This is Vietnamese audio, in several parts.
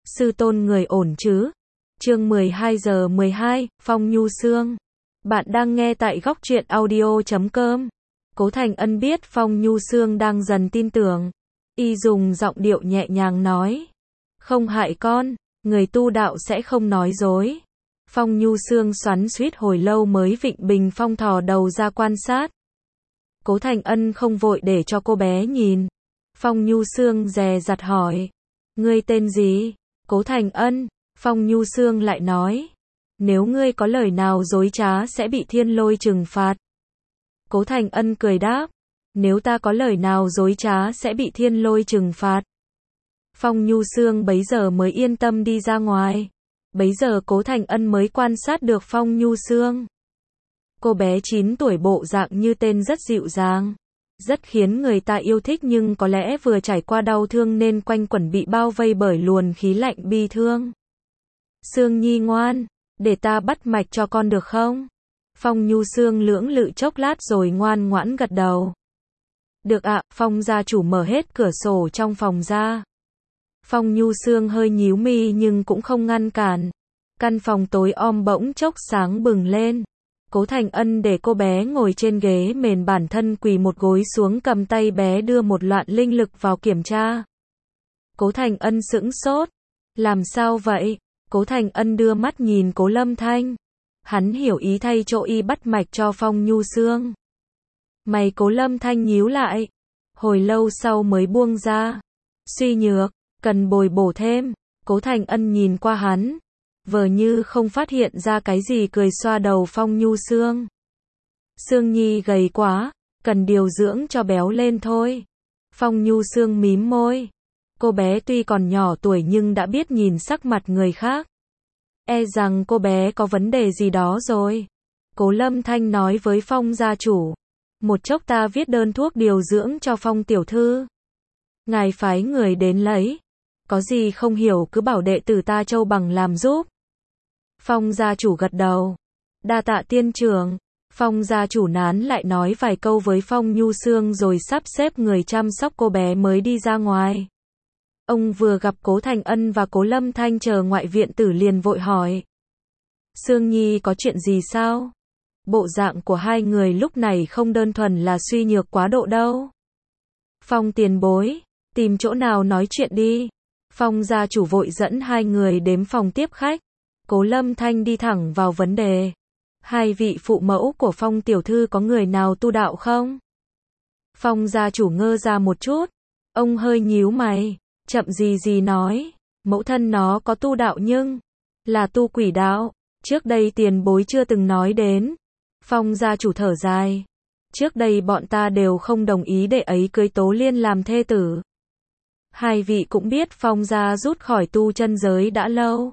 Sư tôn người ổn chứ? Chương 12 giờ 12, Phong Nhu Sương. Bạn đang nghe tại góc truyện audio.com. Cố Thành Ân biết Phong Nhu Sương đang dần tin tưởng. Y dùng giọng điệu nhẹ nhàng nói. Không hại con, người tu đạo sẽ không nói dối. Phong Nhu Sương xoắn xuýt hồi lâu mới vịn bình phong thò đầu ra quan sát. Cố Thành Ân không vội để cho cô bé nhìn. Phong Nhu Sương dè dặt hỏi. Ngươi tên gì? Cố Thành Ân. Phong Nhu Sương lại nói. Nếu ngươi có lời nào dối trá sẽ bị thiên lôi trừng phạt. Cố Thành Ân cười đáp. Nếu ta có lời nào dối trá sẽ bị thiên lôi trừng phạt. Phong Nhu Sương bấy giờ mới yên tâm đi ra ngoài. Bấy giờ Cố Thành Ân mới quan sát được Phong Nhu Sương. Cô bé 9 tuổi bộ dạng như tên rất dịu dàng. Rất khiến người ta yêu thích nhưng có lẽ vừa trải qua đau thương nên quanh quẩn bị bao vây bởi luồng khí lạnh bi thương. Sương Nhi ngoan, để ta bắt mạch cho con được không? Phong Nhu Sương lưỡng lự chốc lát rồi ngoan ngoãn gật đầu. Được ạ, Phong gia chủ mở hết cửa sổ trong phòng ra. Phong Nhu Sương hơi nhíu mi nhưng cũng không ngăn cản. Căn phòng tối om bỗng chốc sáng bừng lên. Cố Thành Ân để cô bé ngồi trên ghế mền, bản thân quỳ một gối xuống cầm tay bé đưa một loạt linh lực vào kiểm tra. Cố Thành Ân sững sốt. Làm sao vậy? Cố Thành Ân đưa mắt nhìn Cố Lâm Thanh. Hắn hiểu ý thay chỗ y bắt mạch cho Phong Nhu Sương. Mày Cố Lâm Thanh nhíu lại. Hồi lâu sau mới buông ra. Suy nhược, cần bồi bổ thêm. Cố Thành Ân nhìn qua hắn. Vờ như không phát hiện ra cái gì, cười xoa đầu Phong Nhu Sương. Sương Nhi gầy quá, cần điều dưỡng cho béo lên thôi. Phong Nhu Sương mím môi. Cô bé tuy còn nhỏ tuổi nhưng đã biết nhìn sắc mặt người khác. E rằng cô bé có vấn đề gì đó rồi. Cố Lâm Thanh nói với Phong gia chủ. Một chốc ta viết đơn thuốc điều dưỡng cho Phong tiểu thư. Ngài phái người đến lấy. Có gì không hiểu cứ bảo đệ tử ta Châu Bằng làm giúp. Phong gia chủ gật đầu. Đa tạ tiên trưởng. Phong gia chủ nán lại nói vài câu với Phong Nhu Sương rồi sắp xếp người chăm sóc cô bé mới đi ra ngoài. Ông vừa gặp Cố Thành Ân và Cố Lâm Thanh chờ ngoại viện tử liền vội hỏi. Sương Nhi có chuyện gì sao? Bộ dạng của hai người lúc này không đơn thuần là suy nhược quá độ đâu. Phong tiền bối, tìm chỗ nào nói chuyện đi. Phong gia chủ vội dẫn hai người đến phòng tiếp khách. Cố Lâm Thanh đi thẳng vào vấn đề. Hai vị phụ mẫu của Phong tiểu thư có người nào tu đạo không? Phong gia chủ ngơ ra một chút. Ông hơi nhíu mày, chậm gì nói. Mẫu thân nó có tu đạo nhưng là tu quỷ đạo. Trước đây tiền bối chưa từng nói đến. Phong gia chủ thở dài. Trước đây bọn ta đều không đồng ý đệ ấy cưới Tố Liên làm thê tử. Hai vị cũng biết Phong gia rút khỏi tu chân giới đã lâu.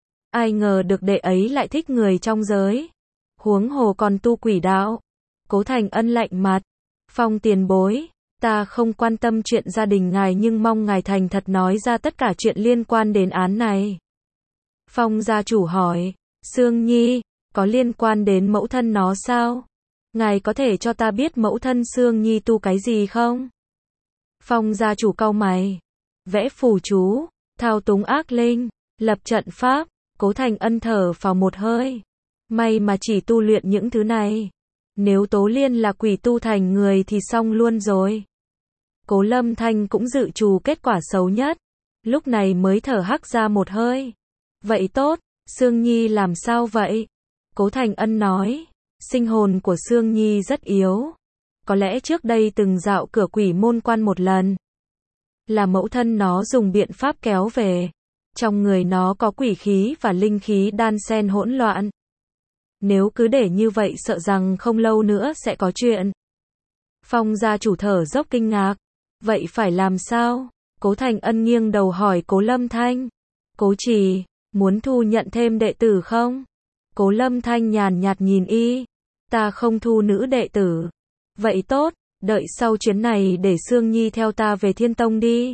Ai ngờ được đệ ấy lại thích người trong giới. Huống hồ còn tu quỷ đạo. Cố Thành Ân lạnh mặt. Phong tiền bối, ta không quan tâm chuyện gia đình ngài nhưng mong ngài thành thật nói ra tất cả chuyện liên quan đến án này. Phong gia chủ hỏi. Sương Nhi, có liên quan đến mẫu thân nó sao? Ngài có thể cho ta biết mẫu thân Sương Nhi tu cái gì không? Phong gia chủ cau mày. Vẽ phù chú, thao túng ác linh, lập trận pháp. Cố Thành Ân thở vào một hơi. May mà chỉ tu luyện những thứ này. Nếu Tố Liên là quỷ tu thành người thì xong luôn rồi. Cố Lâm Thanh cũng dự trù kết quả xấu nhất. Lúc này mới thở hắc ra một hơi. Vậy tốt, Sương Nhi làm sao vậy? Cố Thành Ân nói. Sinh hồn của Sương Nhi rất yếu. Có lẽ trước đây từng dạo cửa quỷ môn quan một lần. Là mẫu thân nó dùng biện pháp kéo về. Trong người nó có quỷ khí và linh khí đan xen hỗn loạn. Nếu cứ để như vậy sợ rằng không lâu nữa sẽ có chuyện. Phong gia chủ thở dốc kinh ngạc. Vậy phải làm sao? Cố Thành Ân nghiêng đầu hỏi Cố Lâm Thanh. Cố Trì, muốn thu nhận thêm đệ tử không? Cố Lâm Thanh nhàn nhạt nhìn y. Ta không thu nữ đệ tử. Vậy tốt, đợi sau chuyến này để Sương Nhi theo ta về Thiên Tông đi.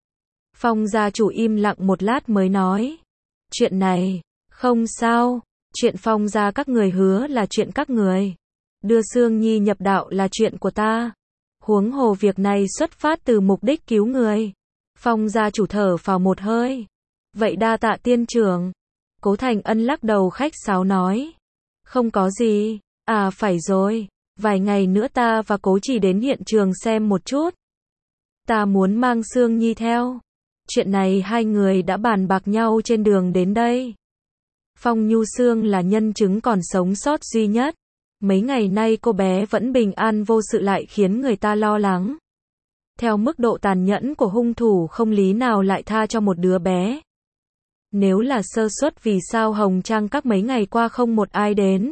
Phong gia chủ im lặng một lát mới nói. Chuyện này, không sao. Chuyện Phong gia các người hứa là chuyện các người. Đưa Sương Nhi nhập đạo là chuyện của ta. Huống hồ việc này xuất phát từ mục đích cứu người. Phong gia chủ thở phào một hơi. Vậy đa tạ tiên trưởng. Cố Thành Ân lắc đầu khách sáo nói. Không có gì. À phải rồi. Vài ngày nữa ta và Cố Chỉ đến hiện trường xem một chút. Ta muốn mang Sương Nhi theo. Chuyện này hai người đã bàn bạc nhau trên đường đến đây. Phong Nhu Sương là nhân chứng còn sống sót duy nhất. Mấy ngày nay cô bé vẫn bình an vô sự lại khiến người ta lo lắng. Theo mức độ tàn nhẫn của hung thủ không lý nào lại tha cho một đứa bé. Nếu là sơ suất vì sao Hồng Trang các mấy ngày qua không một ai đến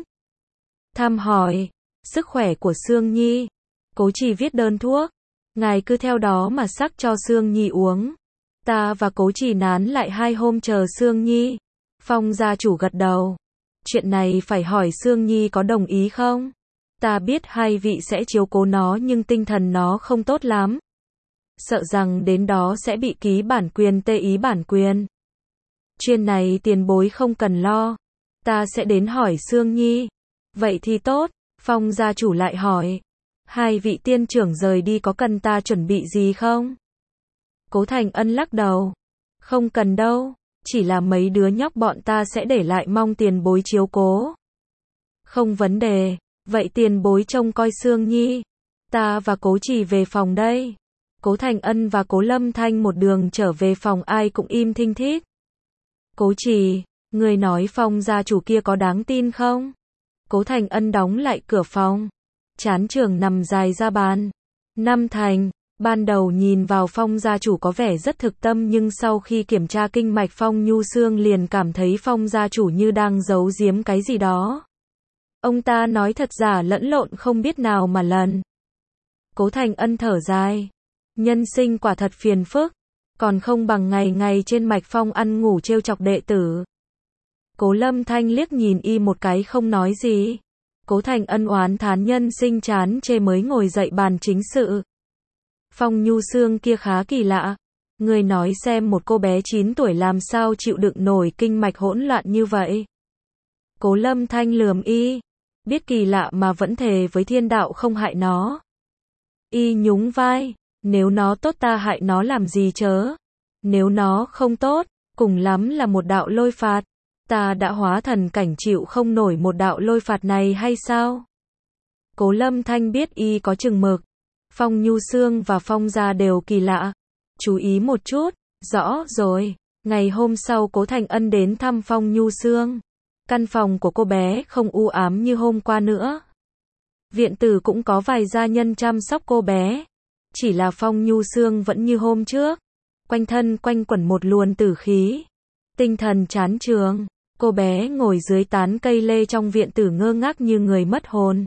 thăm hỏi sức khỏe của Sương Nhi. Cố Chỉ viết đơn thuốc. Ngài cứ theo đó mà sắc cho Sương Nhi uống. Ta và Cố Chỉ nán lại 2 hôm chờ Sương Nhi. Phong gia chủ gật đầu. Chuyện này phải hỏi Sương Nhi có đồng ý không? Ta biết hai vị sẽ chiếu cố nó nhưng tinh thần nó không tốt lắm. Sợ rằng đến đó sẽ bị ký bản quyền tê ý bản quyền. Chuyện này tiền bối không cần lo. Ta sẽ đến hỏi Sương Nhi. Vậy thì tốt. Phong gia chủ lại hỏi. Hai vị tiên trưởng rời đi có cần ta chuẩn bị gì không? Cố Thành Ân lắc đầu. Không cần đâu. Chỉ là mấy đứa nhóc bọn ta sẽ để lại mong tiền bối chiếu cố. Không vấn đề. Vậy tiền bối trông coi Sương Nhi. Ta và Cố Chỉ về phòng đây. Cố Thành Ân và Cố Lâm Thanh một đường trở về phòng ai cũng im thinh thít. Cố Chỉ, người nói Phong gia chủ kia có đáng tin không? Cố Thành Ân đóng lại cửa phòng. Chán trường nằm dài ra bàn. Năm Thành, ban đầu nhìn vào Phong gia chủ có vẻ rất thực tâm nhưng sau khi kiểm tra kinh mạch Phong Nhu Sương liền cảm thấy Phong gia chủ như đang giấu giếm cái gì đó. Ông ta nói thật giả lẫn lộn không biết nào mà lần. Cố Thành Ân thở dài. Nhân sinh quả thật phiền phức. Còn không bằng ngày ngày trên mạch Phong ăn ngủ trêu chọc đệ tử. Cố Lâm Thanh liếc nhìn y một cái không nói gì. Cố Thành Ân oán thán nhân sinh chán chê mới ngồi dậy bàn chính sự. Phong Nhu Sương kia khá kỳ lạ. Người nói xem một cô bé 9 tuổi làm sao chịu đựng nổi kinh mạch hỗn loạn như vậy. Cố Lâm Thanh lườm y. Biết kỳ lạ mà vẫn thề với thiên đạo không hại nó. Y nhún vai. Nếu nó tốt ta hại nó làm gì chớ. Nếu nó không tốt, cùng lắm là một đạo lôi phạt. Ta đã hóa thần cảnh chịu không nổi một đạo lôi phạt này hay sao? Cố Lâm Thanh biết y có chừng mực. Phong Nhu Sương và Phong gia đều kỳ lạ. Chú ý một chút, rõ rồi. Ngày hôm sau Cố Thành Ân đến thăm Phong Nhu Sương. Căn phòng của cô bé không u ám như hôm qua nữa. Viện tử cũng có vài gia nhân chăm sóc cô bé. Chỉ là Phong Nhu Sương vẫn như hôm trước. Quanh thân quanh quẩn một luồng tử khí. Tinh thần chán chường. Cô bé ngồi dưới tán cây lê trong viện tử ngơ ngác như người mất hồn.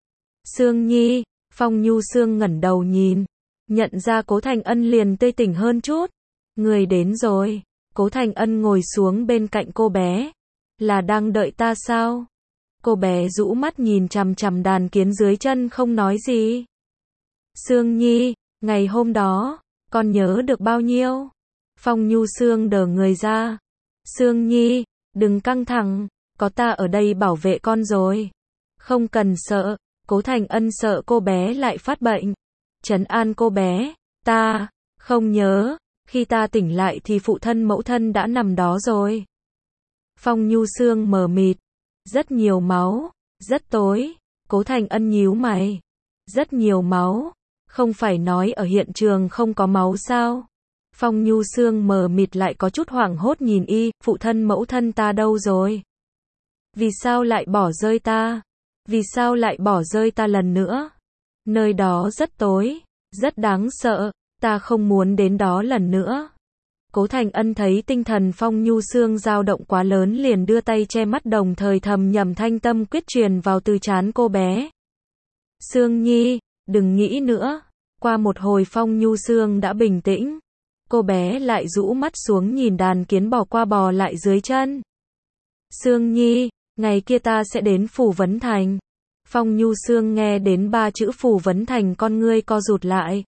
Sương Nhi, Phong Nhu Sương ngẩng đầu nhìn. Nhận ra Cố Thành Ân liền tươi tỉnh hơn chút. Người đến rồi. Cố Thành Ân ngồi xuống bên cạnh cô bé. Là đang đợi ta sao? Cô bé rũ mắt nhìn chằm chằm đàn kiến dưới chân không nói gì. Sương Nhi, ngày hôm đó, con nhớ được bao nhiêu? Phong Nhu Sương đờ người ra. Sương Nhi, đừng căng thẳng, có ta ở đây bảo vệ con rồi. Không cần sợ. Cố Thành Ân sợ cô bé lại phát bệnh. Trấn an cô bé, ta không nhớ, khi ta tỉnh lại thì phụ thân mẫu thân đã nằm đó rồi. Phong Nhu Sương mờ mịt. Rất nhiều máu, rất tối. Cố Thành Ân nhíu mày. Rất nhiều máu. Không phải nói ở hiện trường không có máu sao? Phong Nhu Sương mờ mịt lại có chút hoảng hốt nhìn y, phụ thân mẫu thân ta đâu rồi? Vì sao lại bỏ rơi ta? Vì sao lại bỏ rơi ta lần nữa? Nơi đó rất tối, rất đáng sợ, ta không muốn đến đó lần nữa. Cố Thành Ân thấy tinh thần Phong Nhu Sương dao động quá lớn liền đưa tay che mắt đồng thời thầm nhẩm thanh tâm quyết truyền vào từ trán cô bé. Sương Nhi, đừng nghĩ nữa. Qua một hồi Phong Nhu Sương đã bình tĩnh. Cô bé lại rũ mắt xuống nhìn đàn kiến bò qua bò lại dưới chân. Sương Nhi, ngày kia ta sẽ đến Phủ Vấn Thành. Phong Nhu Sương nghe đến 3 chữ Phủ Vấn Thành con ngươi co rụt lại.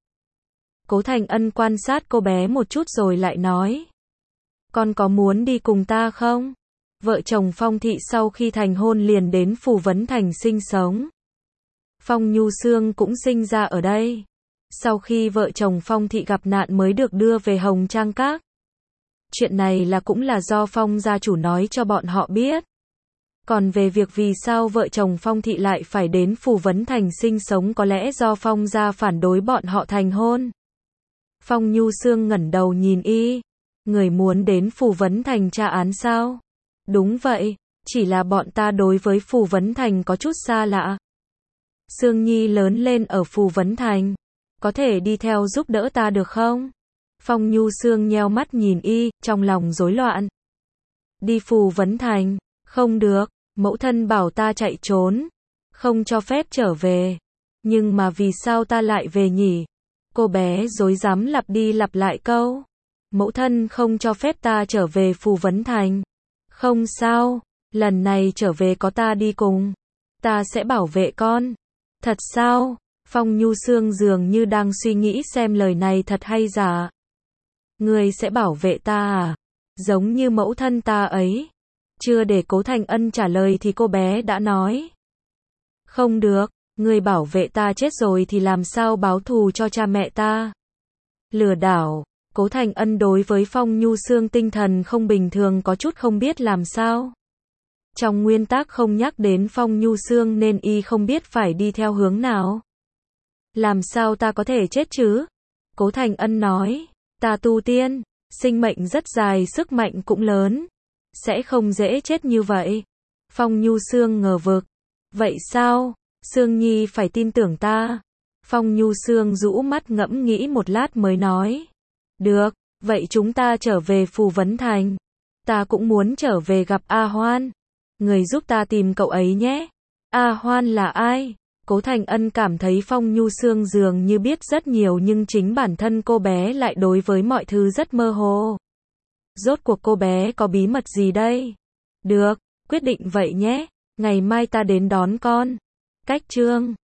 Cố Thành Ân quan sát cô bé một chút rồi lại nói. Con có muốn đi cùng ta không? Vợ chồng Phong Thị sau khi thành hôn liền đến Phủ Vấn Thành sinh sống. Phong Nhu Sương cũng sinh ra ở đây. Sau khi vợ chồng Phong Thị gặp nạn mới được đưa về Hồng Trang Các. Chuyện này là cũng là do Phong gia chủ nói cho bọn họ biết. Còn về việc vì sao vợ chồng Phong Thị lại phải đến Phù Vấn Thành sinh sống có lẽ do Phong gia phản đối bọn họ thành hôn. Phong Nhu Sương ngẩng đầu nhìn y. Người muốn đến Phù Vấn Thành tra án sao? Đúng vậy, chỉ là bọn ta đối với Phù Vấn Thành có chút xa lạ. Sương Nhi lớn lên ở Phù Vấn Thành. Có thể đi theo giúp đỡ ta được không? Phong Nhu Sương nheo mắt nhìn y, trong lòng rối loạn. Đi Phù Vấn Thành? Không được, mẫu thân bảo ta chạy trốn. Không cho phép trở về. Nhưng mà vì sao ta lại về nhỉ? Cô bé rối rắm lặp đi lặp lại câu. Mẫu thân không cho phép ta trở về Phù Vấn Thành. Không sao, lần này trở về có ta đi cùng. Ta sẽ bảo vệ con. Thật sao? Phong Nhu Sương dường như đang suy nghĩ xem lời này thật hay giả. Ngươi sẽ bảo vệ ta à? Giống như mẫu thân ta ấy. Chưa để Cố Thành Ân trả lời thì cô bé đã nói. Không được, ngươi bảo vệ ta chết rồi thì làm sao báo thù cho cha mẹ ta? Lừa đảo. Cố Thành Ân đối với Phong Nhu Sương tinh thần không bình thường có chút không biết làm sao. Trong nguyên tắc không nhắc đến Phong Nhu Sương nên y không biết phải đi theo hướng nào. Làm sao ta có thể chết chứ? Cố Thành Ân nói, ta tu tiên, sinh mệnh rất dài sức mạnh cũng lớn. Sẽ không dễ chết như vậy. Phong Nhu Sương ngờ vực. Vậy sao? Sương Nhi phải tin tưởng ta. Phong Nhu Sương rũ mắt ngẫm nghĩ một lát mới nói. Được, vậy chúng ta trở về Phù Vấn Thành. Ta cũng muốn trở về gặp A Hoan. Người giúp ta tìm cậu ấy nhé. A Hoan là ai? Cố Thành Ân cảm thấy Phong Nhu Sương dường như biết rất nhiều nhưng chính bản thân cô bé lại đối với mọi thứ rất mơ hồ. Rốt cuộc cô bé có bí mật gì đây? Được, quyết định vậy nhé. Ngày mai ta đến đón con. Cách chương